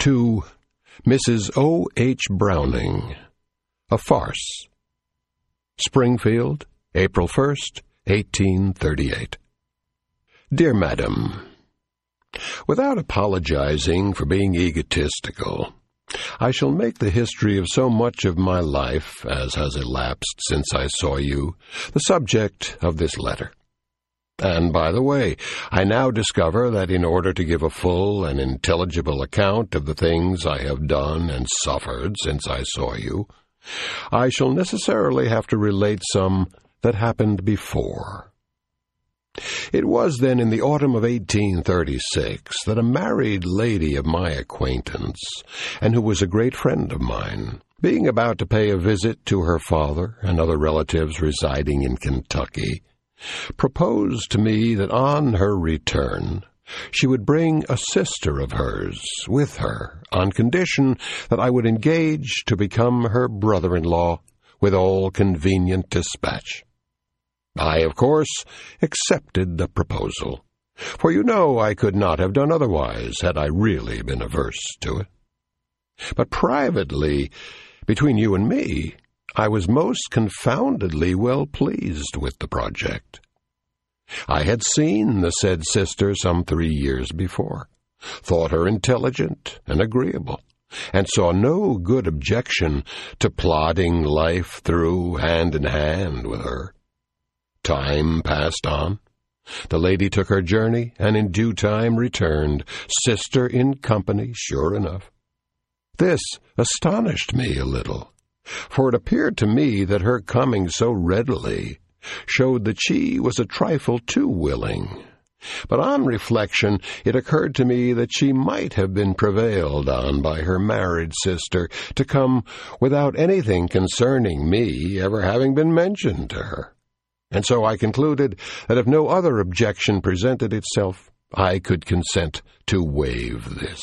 To Mrs. O. H. Browning, A Farce. Springfield, April 1st, 1838. Dear Madam, without apologizing for being egotistical, I shall make the history of so much of my life as has elapsed since I saw you the subject of this letter. And, by the way, I now discover that in order to give a full and intelligible account of the things I have done and suffered since I saw you, I shall necessarily have to relate some that happened before. It was then in the autumn of 1836 that a married lady of my acquaintance, and who was a great friend of mine, being about to pay a visit to her father and other relatives residing in Kentucky, proposed to me that on her return she would bring a sister of hers with her on condition that I would engage to become her brother-in-law with all convenient dispatch. I, of course, accepted the proposal, for you know I could not have done otherwise had I really been averse to it. But privately, between you and me, I was most confoundedly well pleased with the project. I had seen the said sister some 3 years before, thought her intelligent and agreeable, and saw no good objection to plodding life through hand in hand with her. Time passed on. The lady took her journey, and in due time returned, sister in company, sure enough. This astonished me a little, for it appeared to me that her coming so readily showed that she was a trifle too willing. But on reflection, it occurred to me that she might have been prevailed on by her married sister to come without anything concerning me ever having been mentioned to her. And so I concluded that if no other objection presented itself, I could consent to waive this.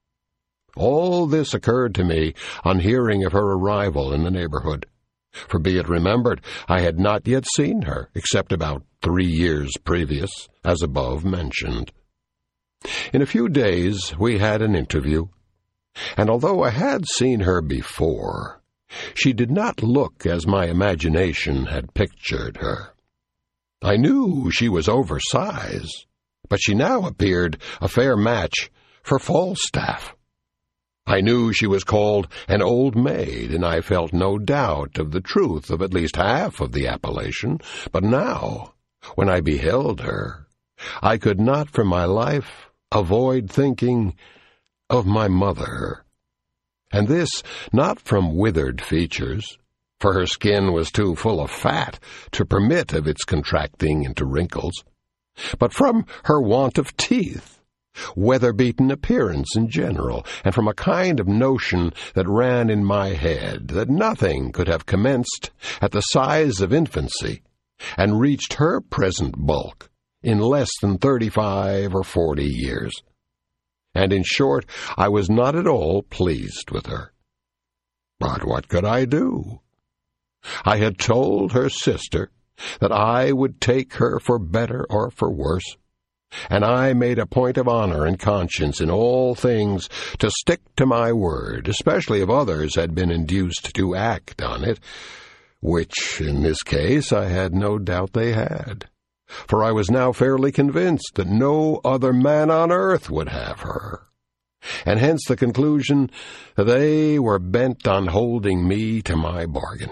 All this occurred to me on hearing of her arrival in the neighborhood, for be it remembered, I had not yet seen her, except about 3 years previous, as above mentioned. In a few days we had an interview, and although I had seen her before, she did not look as my imagination had pictured her. I knew she was oversized, but she now appeared a fair match for Falstaff. I knew she was called an old maid, and I felt no doubt of the truth of at least half of the appellation, but now, when I beheld her, I could not for my life avoid thinking of my mother, and this not from withered features, for her skin was too full of fat to permit of its contracting into wrinkles, but from her want of teeth, weather-beaten appearance in general, and from a kind of notion that ran in my head that nothing could have commenced at the size of infancy and reached her present bulk in less than 35 or 40 years. And in short, I was not at all pleased with her. But what could I do? I had told her sister that I would take her for better or for worse, and I made a point of honor and conscience in all things to stick to my word, especially if others had been induced to act on it, which, in this case, I had no doubt they had, for I was now fairly convinced that no other man on earth would have her, and hence the conclusion that they were bent on holding me to my bargain.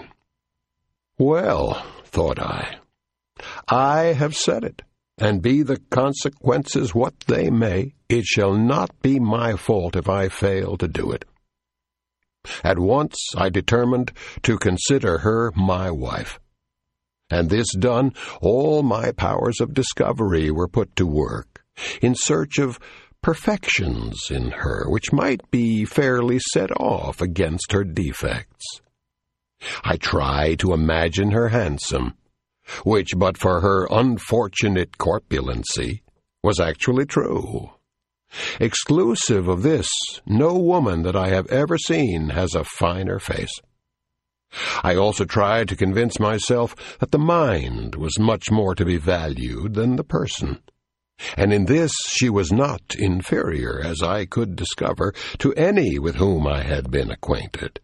Well, thought I have said it, and be the consequences what they may, it shall not be my fault if I fail to do it. At once I determined to consider her my wife, and this done, all my powers of discovery were put to work, in search of perfections in her which might be fairly set off against her defects. I tried to imagine her handsome, which but for her unfortunate corpulency was actually true. Exclusive of this, no woman that I have ever seen has a finer face. I also tried to convince myself that the mind was much more to be valued than the person, and in this she was not inferior, as I could discover, to any with whom I had been acquainted.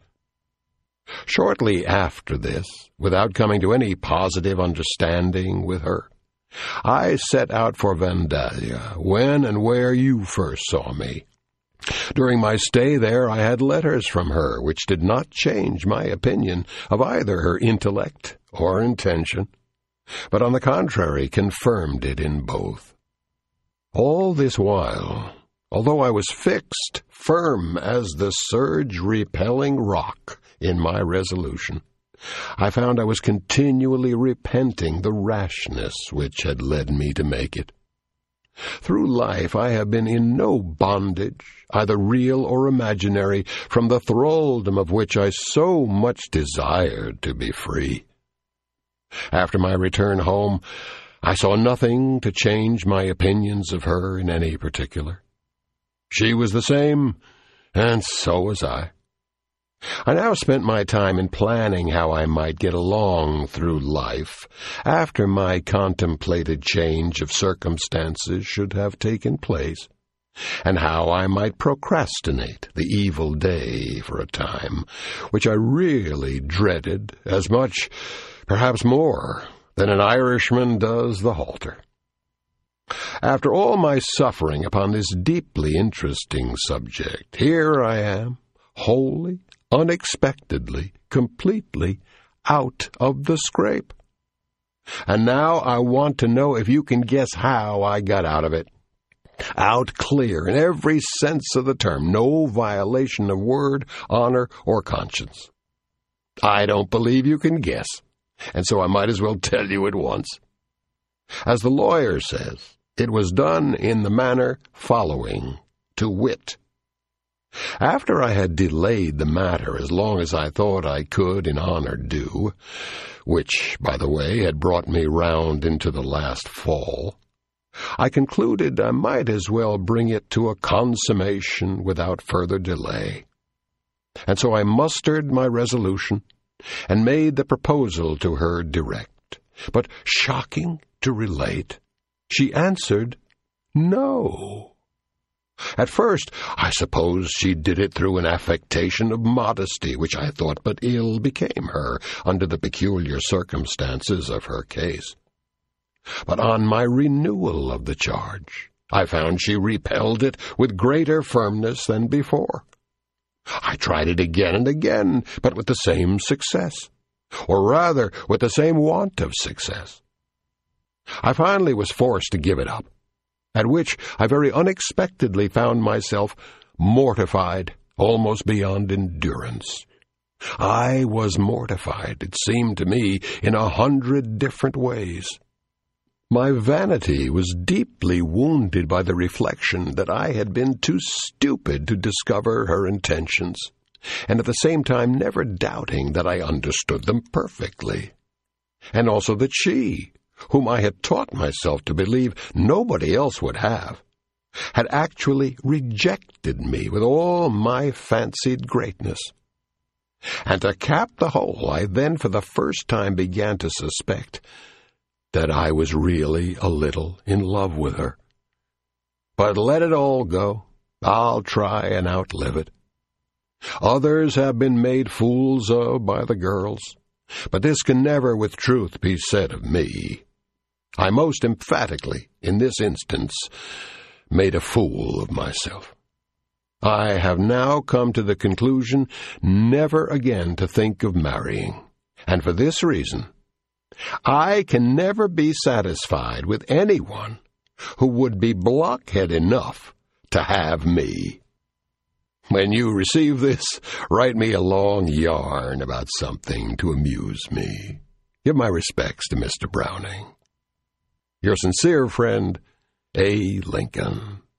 Shortly after this, without coming to any positive understanding with her, I set out for Vandalia, when and where you first saw me. During my stay there I had letters from her which did not change my opinion of either her intellect or intention, but on the contrary confirmed it in both. All this while, although I was fixed, firm as the surge-repelling rock in my resolution, I found I was continually repenting the rashness which had led me to make it. Through life I have been in no bondage, either real or imaginary, from the thraldom of which I so much desired to be free. After my return home, I saw nothing to change my opinions of her in any particular. She was the same, and so was I. I now spent my time in planning how I might get along through life after my contemplated change of circumstances should have taken place, and how I might procrastinate the evil day for a time, which I really dreaded as much, perhaps more, than an Irishman does the halter. After all my suffering upon this deeply interesting subject, here I am, wholly, unexpectedly, completely out of the scrape. And now I want to know if you can guess how I got out of it. Out clear in every sense of the term, no violation of word, honor, or conscience. I don't believe you can guess, and so I might as well tell you at once. As the lawyer says, it was done in the manner following, to wit. After I had delayed the matter as long as I thought I could in honor do, which, by the way, had brought me round into the last fall, I concluded I might as well bring it to a consummation without further delay. And so I mustered my resolution and made the proposal to her direct. But, shocking to relate, she answered, no. At first, I suppose she did it through an affectation of modesty, which I thought but ill became her under the peculiar circumstances of her case. But on my renewal of the charge, I found she repelled it with greater firmness than before. I tried it again and again, but with the same success, or rather with the same want of success. I finally was forced to give it up, at which I very unexpectedly found myself mortified almost beyond endurance. I was mortified, it seemed to me, in 100 different ways. My vanity was deeply wounded by the reflection that I had been too stupid to discover her intentions, and at the same time never doubting that I understood them perfectly, and also that she, whom I had taught myself to believe nobody else would have, had actually rejected me with all my fancied greatness. And to cap the whole, I then for the first time began to suspect that I was really a little in love with her. But let it all go. I'll try and outlive it. Others have been made fools of by the girls, but this can never with truth be said of me. I most emphatically, in this instance, made a fool of myself. I have now come to the conclusion never again to think of marrying, and for this reason, I can never be satisfied with anyone who would be blockhead enough to have me. When you receive this, write me a long yarn about something to amuse me. Give my respects to Mr. Browning. Your sincere friend, A. Lincoln.